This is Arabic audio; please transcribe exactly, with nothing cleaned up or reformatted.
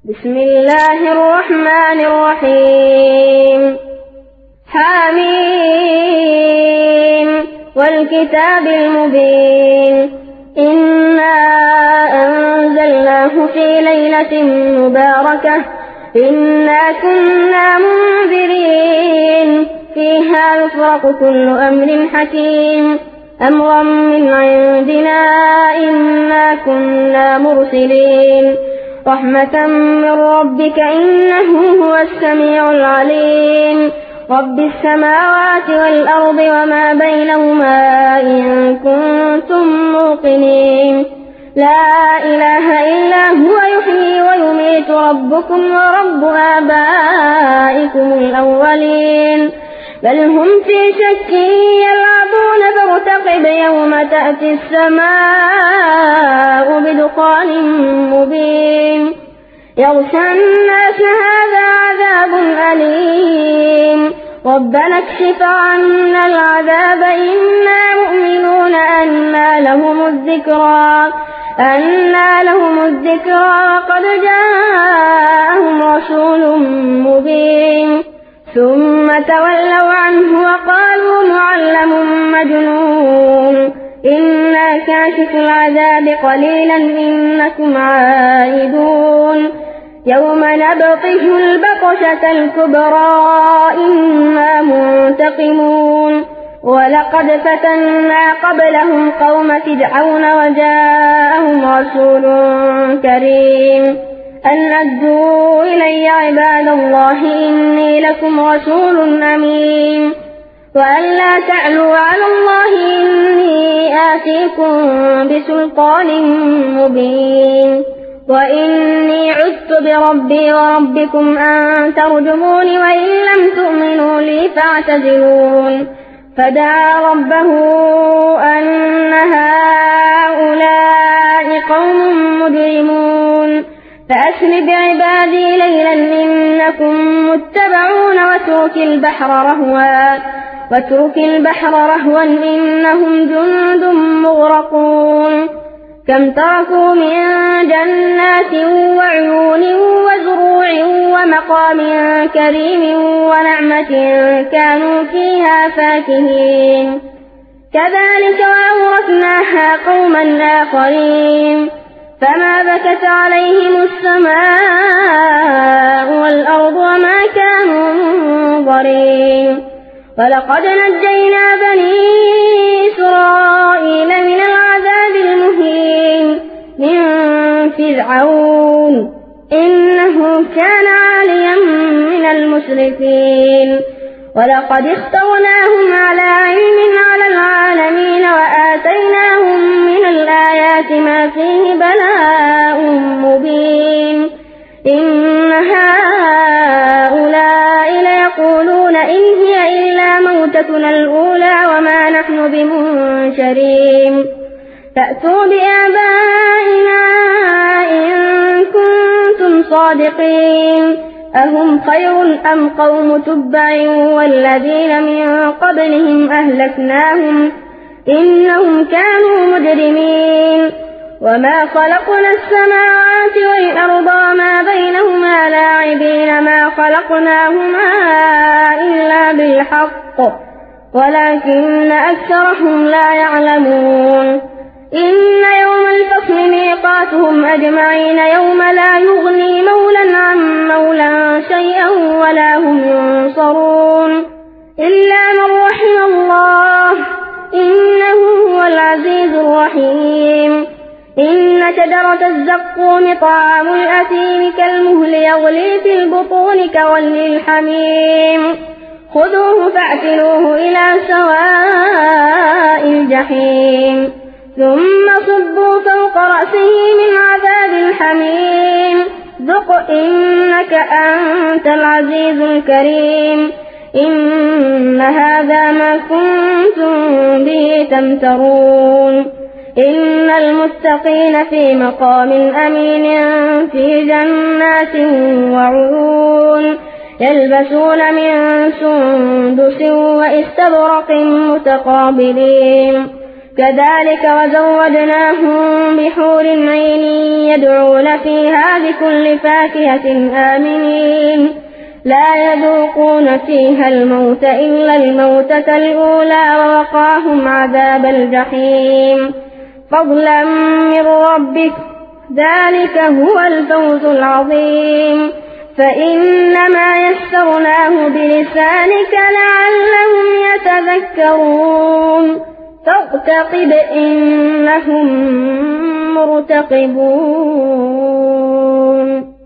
بسم الله الرحمن الرحيم حميم والكتاب المبين إنا أنزلناه في ليلة مباركة إنا كنا منذرين فيها يفرق كل أمر حكيم أمرا من عندنا إنا كنا مرسلين رحمة من ربك إنه هو السميع العليم رب السماوات والأرض وما بينهما إن كنتم موقنين لا إله إلا هو يحيي ويميت ربكم ورب آبائكم الأولين بل هم في شك يلعبون فارتقب يوم تأتي السماء بدخان مبين يغشى الناس هذا عذاب أليم ربنا اكشف عنا العذاب إنا مؤمنون أنى لهم الذكرى أنى لهم الذكرى وقد جاءهم رسول مبين ثم تولوا عنه وقالوا معلم مجنون إنا كاشف العذاب قليلا إنكم عائدون يوم نبطش البطشة الكبرى إنا منتقمون ولقد فتنا قبلهم قوم فرعون وجاءهم رسول كريم أن أدوا إلي عباد الله إني لكم رسول أمين وأن لا تعلوا على الله إني آتيكم بسلطان مبين وإني عذت بربي وربكم أن ترجمون وإن لم تؤمنوا لي فاعتزلون فدعا ربه أن هؤلاء قوم مجرمون فأسر بعبادي ليلا إنكم متبعون واترك البحر رهوا واترك البحر رهوا إنهم جند مغرقون كم تركوا من جنات وعيون وزروع ومقام كريم ونعمة كانوا فيها فاكهين كذلك وأورثناها قوما آخرين فما بكت عليهم السماء والأرض وما كانوا منظرين ولقد نجينا بني إسرائيل من العذاب المهين من فرعون إنه كان عاليا من المسرفين ولقد اخترناهم على علم على العالمين وآتيناهم من الآيات ما فيه بلاء مبين إن هؤلاء ليقولون إن هي إلا موتتنا الأولى وما نحن بمنشرين فأتوا بآبائنا إن كنتم صادقين أهم خير أم قوم تبع والذين من قبلهم أهلكناهم إنهم كانوا مجرمين وما خلقنا السماوات والأرض وما بينهما لاعبين ما خلقناهما إلا بالحق ولكن أكثرهم لا يعلمون إن يوم الفصل ميقاتهم أجمعين يوم لا يغني مولا عن مولا شيئا ولا هم ينصرون إلا من رحم الله إنه هو العزيز الرحيم إن شجرة الزقوم طعام الأثيم كالمهل يغلي في البطون كغلي الحميم خذوه فاعتلوه إلى سواء الجحيم ثم صبوا فوق رأسه من عذاب الحميم ذق إنك أنت العزيز الكريم إن هذا ما كنتم به تمترون إن المتقين في مقام أمين في جنات وعيون يلبسون من سندس وإستبرق متقابلين كذلك وزودناهم بحور عين يدعون فيها بكل فاكهة آمنين لا يذوقون فيها الموت إلا الموتة الأولى ووقاهم عذاب الجحيم فضلا من ربك ذلك هو الفوز العظيم فإنما يسرناه بلسانك لعلهم يتذكرون فارتقب إنهم مرتقبون.